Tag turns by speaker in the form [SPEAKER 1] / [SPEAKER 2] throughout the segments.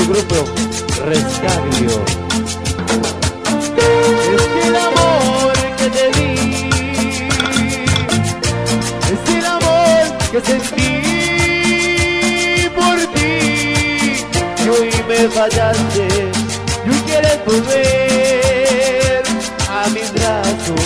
[SPEAKER 1] tu grupo Rescabio. Es que el amor que te di, es el amor que sentí por ti, y hoy me fallaste, y hoy quieres volver a mis brazos.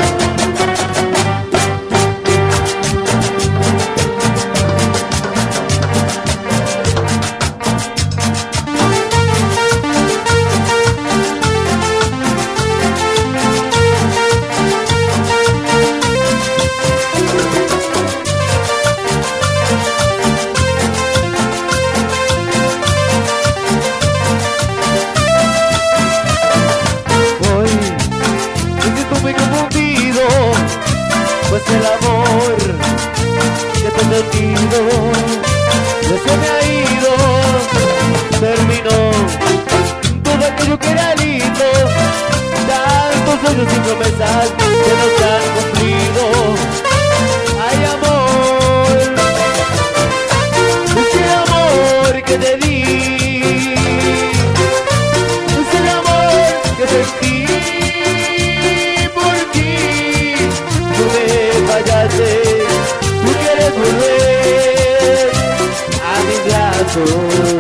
[SPEAKER 1] Pues el amor que te he metido, ya se me ha ido, terminó todo aquello que era lindo, tantos sueños y promesas que no se han cumplido. Ay, amor, es el amor que te di, es el amor que sentí. Tú quieres volver a mis brazos.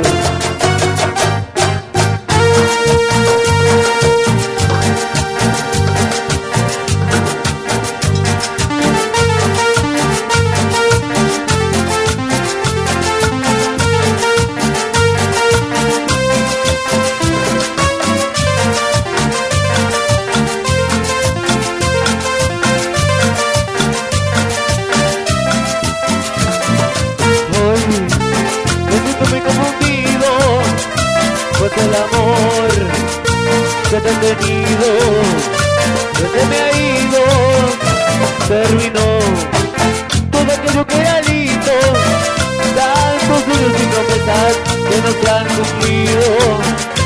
[SPEAKER 1] Pues el amor que te he tenido, que se me ha ido, terminó todo aquello que era lindo, tantos sueños y promesas que no se han cumplido.